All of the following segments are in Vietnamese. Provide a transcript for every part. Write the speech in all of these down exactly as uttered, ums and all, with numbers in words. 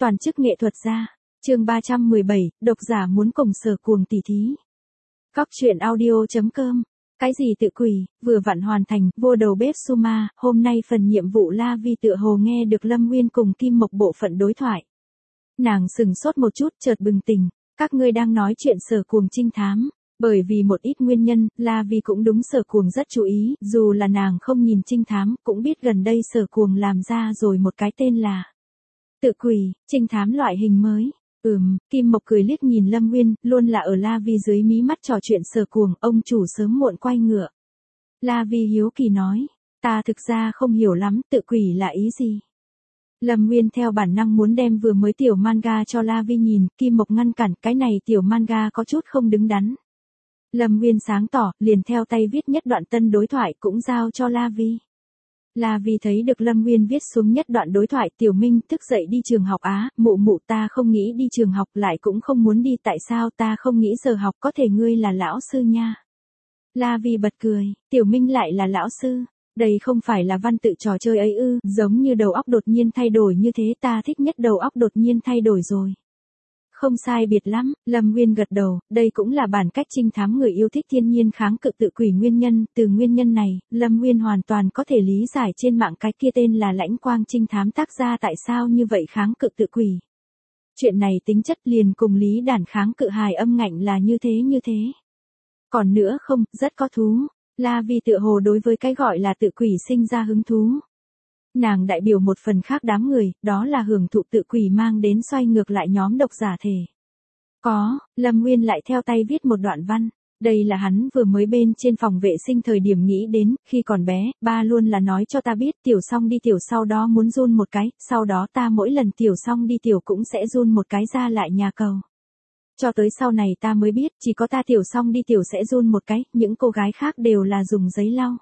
Toàn chức nghệ thuật gia. Chương ba trăm mười bảy, độc giả muốn cùng Sở Cuồng tỉ thí. Góc truyện audio chấm com. Cái gì tự quỷ, vừa vặn hoàn thành, vô đầu bếp Suma, hôm nay phần nhiệm vụ La Vi tựa hồ nghe được Lâm Nguyên cùng Kim Mộc bộ phận đối thoại. Nàng sừng sốt một chút, chợt bừng tỉnh, các ngươi đang nói chuyện Sở Cuồng trinh thám. Bởi vì một ít nguyên nhân, La Vi cũng đúng Sở Cuồng rất chú ý, dù là nàng không nhìn trinh thám, cũng biết gần đây Sở Cuồng làm ra rồi một cái tên là tự quỷ, trinh thám loại hình mới. Ừm, Kim Mộc cười liếc nhìn Lâm Nguyên, luôn là ở La Vi dưới mí mắt trò chuyện Sở Cuồng, ông chủ sớm muộn quay ngựa. La Vi hiếu kỳ nói, ta thực ra không hiểu lắm, tự quỷ là ý gì? Lâm Nguyên theo bản năng muốn đem vừa mới tiểu manga cho La Vi nhìn, Kim Mộc ngăn cản, cái này tiểu manga có chút không đứng đắn. Lâm Nguyên sáng tỏ, liền theo tay viết nhất đoạn tân đối thoại cũng giao cho La Vi. La Vi thấy được Lâm Nguyên viết xuống nhất đoạn đối thoại, Tiểu Minh thức dậy đi trường học á, mụ mụ ta không nghĩ đi trường học lại cũng không muốn đi, tại sao ta không nghĩ giờ học, có thể ngươi là lão sư nha. La Vi bật cười, Tiểu Minh lại là lão sư, đây không phải là văn tự trò chơi ấy ư, giống như đầu óc đột nhiên thay đổi như thế, ta thích nhất đầu óc đột nhiên thay đổi rồi. Không sai biệt lắm, Lâm Nguyên gật đầu, đây cũng là bản cách trinh thám người yêu thích thiên nhiên kháng cự tự quỷ nguyên nhân, từ nguyên nhân này, Lâm Nguyên hoàn toàn có thể lý giải trên mạng cái kia tên là Lãnh Quang trinh thám tác gia tại sao như vậy kháng cự tự quỷ. Chuyện này tính chất liền cùng Lý Đản kháng cự hài âm ngạnh là như thế như thế. Còn nữa không, rất có thú, La Vi tựa hồ đối với cái gọi là tự quỷ sinh ra hứng thú. Nàng đại biểu một phần khác đám người, đó là hưởng thụ tự quỷ mang đến xoay ngược lại nhóm độc giả thể. Có, Lâm Nguyên lại theo tay viết một đoạn văn, đây là hắn vừa mới bên trên phòng vệ sinh thời điểm nghĩ đến, khi còn bé, ba luôn là nói cho ta biết tiểu xong đi tiểu sau đó muốn run một cái, sau đó ta mỗi lần tiểu xong đi tiểu cũng sẽ run một cái ra lại nhà cầu. Cho tới sau này ta mới biết, chỉ có ta tiểu xong đi tiểu sẽ run một cái, những cô gái khác đều là dùng giấy lau.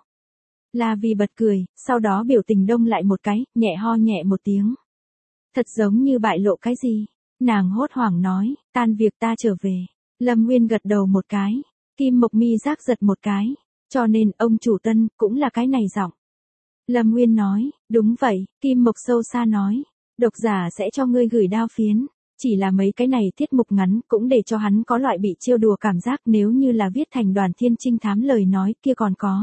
La Vi bật cười, sau đó biểu tình đông lại một cái, nhẹ ho nhẹ một tiếng. Thật giống như bại lộ cái gì. Nàng hốt hoảng nói, tan việc ta trở về. Lâm Nguyên gật đầu một cái, Kim Mộc mi giác giật một cái, cho nên ông chủ Tân cũng là cái này giọng. Lâm Nguyên nói, đúng vậy, Kim Mộc sâu xa nói, độc giả sẽ cho ngươi gửi đao phiến. Chỉ là mấy cái này tiết mục ngắn cũng để cho hắn có loại bị trêu đùa cảm giác, nếu như là viết thành Đoàn Thiên trinh thám lời nói kia còn có.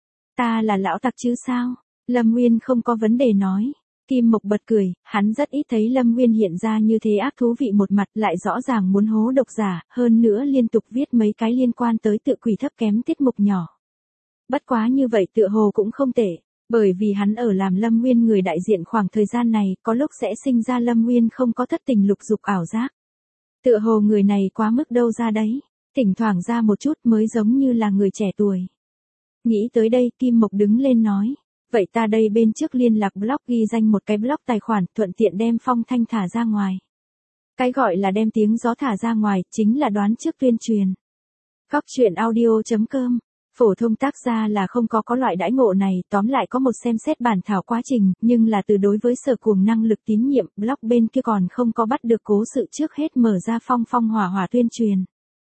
Ta là lão tặc chứ sao? Lâm Nguyên không có vấn đề nói. Kim Mộc bật cười, hắn rất ít thấy Lâm Nguyên hiện ra như thế ác thú vị một mặt, lại rõ ràng muốn hố độc giả, hơn nữa liên tục viết mấy cái liên quan tới tự quỷ thấp kém tiết mục nhỏ. Bất quá như vậy tựa hồ cũng không tệ, bởi vì hắn ở làm Lâm Nguyên người đại diện khoảng thời gian này, có lúc sẽ sinh ra Lâm Nguyên không có thất tình lục dục ảo giác. Tựa hồ người này quá mức đâu ra đấy, thỉnh thoảng ra một chút mới giống như là người trẻ tuổi. Nghĩ tới đây, Kim Mộc đứng lên nói, vậy ta đây bên trước liên lạc blog ghi danh một cái blog tài khoản, thuận tiện đem phong thanh thả ra ngoài. Cái gọi là đem tiếng gió thả ra ngoài, chính là đoán trước tuyên truyền. Góc truyện audio chấm com, phổ thông tác gia là không có có loại đãi ngộ này, tóm lại có một xem xét bản thảo quá trình, nhưng là từ đối với Sở Cuồng năng lực tín nhiệm, blog bên kia còn không có bắt được cố sự trước hết mở ra phong phong hỏa hỏa tuyên truyền.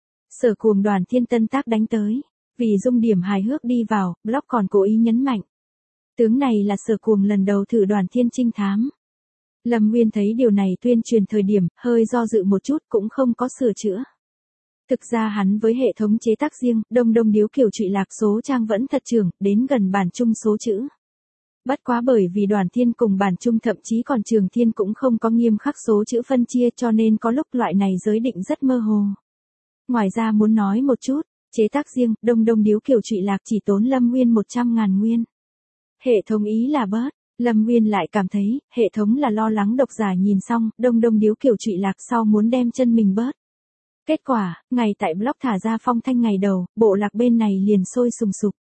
Sở Cuồng Đoàn Thiên tân tác đánh tới. Vì dung điểm hài hước đi vào, blog còn cố ý nhấn mạnh. Tướng này là Sở Cuồng lần đầu thử Đoàn Thiên trinh thám. Lâm Nguyên thấy điều này tuyên truyền thời điểm, hơi do dự một chút cũng không có sửa chữa. Thực ra hắn với hệ thống chế tác riêng, đông đông điếu kiểu trụy lạc số trang vẫn thật trường, đến gần bản chung số chữ. Bất quá bởi vì Đoàn Thiên cùng bản chung thậm chí còn Trường Thiên cũng không có nghiêm khắc số chữ phân chia, cho nên có lúc loại này giới định rất mơ hồ. Ngoài ra muốn nói một chút. Chế tác riêng, đông đông điếu kiểu trụy lạc chỉ tốn Lâm Nguyên một trăm ngàn nguyên. Hệ thống ý là bớt, Lâm Nguyên lại cảm thấy, hệ thống là lo lắng độc giả nhìn xong, đông đông điếu kiểu trụy lạc sau muốn đem chân mình bớt. Kết quả, ngày tại blog thả ra phong thanh ngày đầu, bộ lạc bên này liền sôi sùng sục.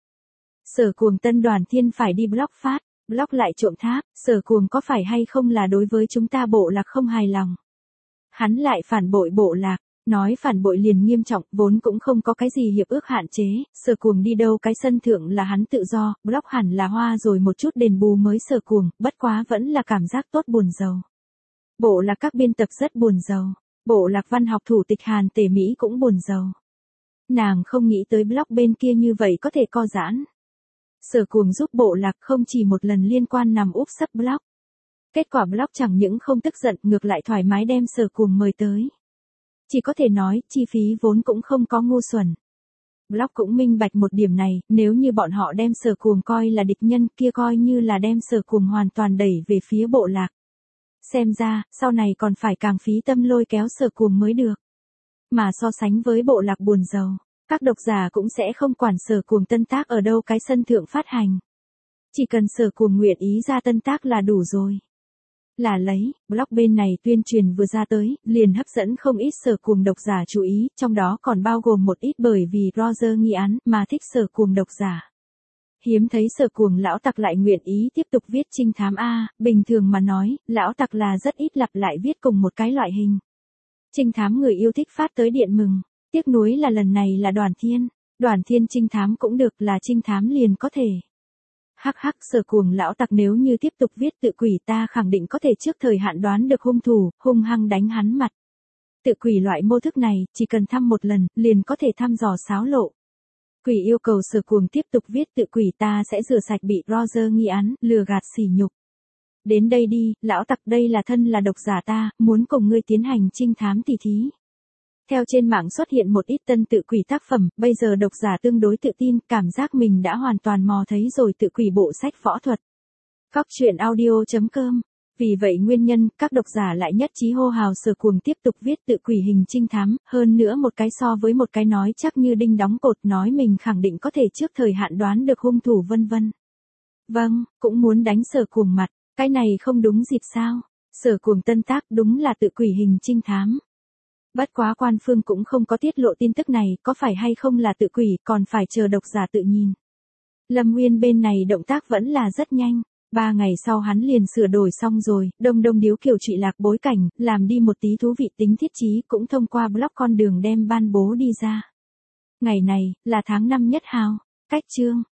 Sở Cuồng Tân Đoàn Thiên phải đi blog phát, blog lại trộm tháp, Sở Cuồng có phải hay không là đối với chúng ta bộ lạc không hài lòng. Hắn lại phản bội bộ lạc. Nói phản bội liền nghiêm trọng, vốn cũng không có cái gì hiệp ước hạn chế, Sở Cuồng đi đâu cái sân thượng là hắn tự do, blog hẳn là hoa rồi một chút đền bù mới Sở Cuồng, bất quá vẫn là cảm giác tốt buồn rầu. Bộ lạc các biên tập rất buồn rầu, bộ lạc văn học thủ tịch Hàn Tề Mỹ cũng buồn rầu. Nàng không nghĩ tới blog bên kia như vậy có thể co giãn. Sở Cuồng giúp bộ lạc không chỉ một lần liên quan nằm úp sấp blog. Kết quả blog chẳng những không tức giận ngược lại thoải mái đem Sở Cuồng mời tới. Chỉ có thể nói, chi phí vốn cũng không có ngu xuẩn. Blog cũng minh bạch một điểm này, nếu như bọn họ đem Sở Cuồng coi là địch nhân kia coi như là đem Sở Cuồng hoàn toàn đẩy về phía bộ lạc. Xem ra, sau này còn phải càng phí tâm lôi kéo Sở Cuồng mới được. Mà so sánh với bộ lạc buồn giàu, các độc giả cũng sẽ không quản Sở Cuồng tân tác ở đâu cái sân thượng phát hành. Chỉ cần Sở Cuồng nguyện ý ra tân tác là đủ rồi. Là lấy, blog bên này tuyên truyền vừa ra tới, liền hấp dẫn không ít Sở Cuồng độc giả chú ý, trong đó còn bao gồm một ít bởi vì Roger nghi án mà thích Sở Cuồng độc giả. Hiếm thấy Sở Cuồng lão tặc lại nguyện ý tiếp tục viết trinh thám A, bình thường mà nói, lão tặc là rất ít lặp lại viết cùng một cái loại hình. Trinh thám người yêu thích phát tới điện mừng, tiếc nuối là lần này là Đoàn Thiên, Đoàn Thiên trinh thám cũng được là trinh thám liền có thể. Hắc hắc Sở Cuồng lão tặc nếu như tiếp tục viết tự quỷ ta khẳng định có thể trước thời hạn đoán được hung thủ, hung hăng đánh hắn mặt. Tự quỷ loại mô thức này, chỉ cần thăm một lần, liền có thể thăm dò xáo lộ. Quỷ yêu cầu Sở Cuồng tiếp tục viết tự quỷ ta sẽ rửa sạch bị Roger nghi án, lừa gạt sỉ nhục. Đến đây đi, lão tặc đây là thân là độc giả ta, muốn cùng ngươi tiến hành trinh thám tỉ thí. Theo trên mạng xuất hiện một ít tân tự quỷ tác phẩm, bây giờ độc giả tương đối tự tin, cảm giác mình đã hoàn toàn mò thấy rồi tự quỷ bộ sách võ thuật. Cóc truyện audio chấm com. Vì vậy nguyên nhân, các độc giả lại nhất trí hô hào Sở Cuồng tiếp tục viết tự quỷ hình trinh thám, hơn nữa một cái so với một cái nói chắc như đinh đóng cột nói mình khẳng định có thể trước thời hạn đoán được hung thủ vân vân. Vâng, cũng muốn đánh Sở Cuồng mặt, cái này không đúng dịp sao? Sở Cuồng tân tác đúng là tự quỷ hình trinh thám. Bất quá quan phương cũng không có tiết lộ tin tức này, có phải hay không là tự quỷ, còn phải chờ độc giả tự nhìn. Lâm Nguyên bên này động tác vẫn là rất nhanh, ba ngày sau hắn liền sửa đổi xong rồi, đông đông điếu kiểu trụy lạc bối cảnh, làm đi một tí thú vị tính thiết trí cũng thông qua blog con đường đem ban bố đi ra. Ngày này, là tháng năm nhất hào, cách chương.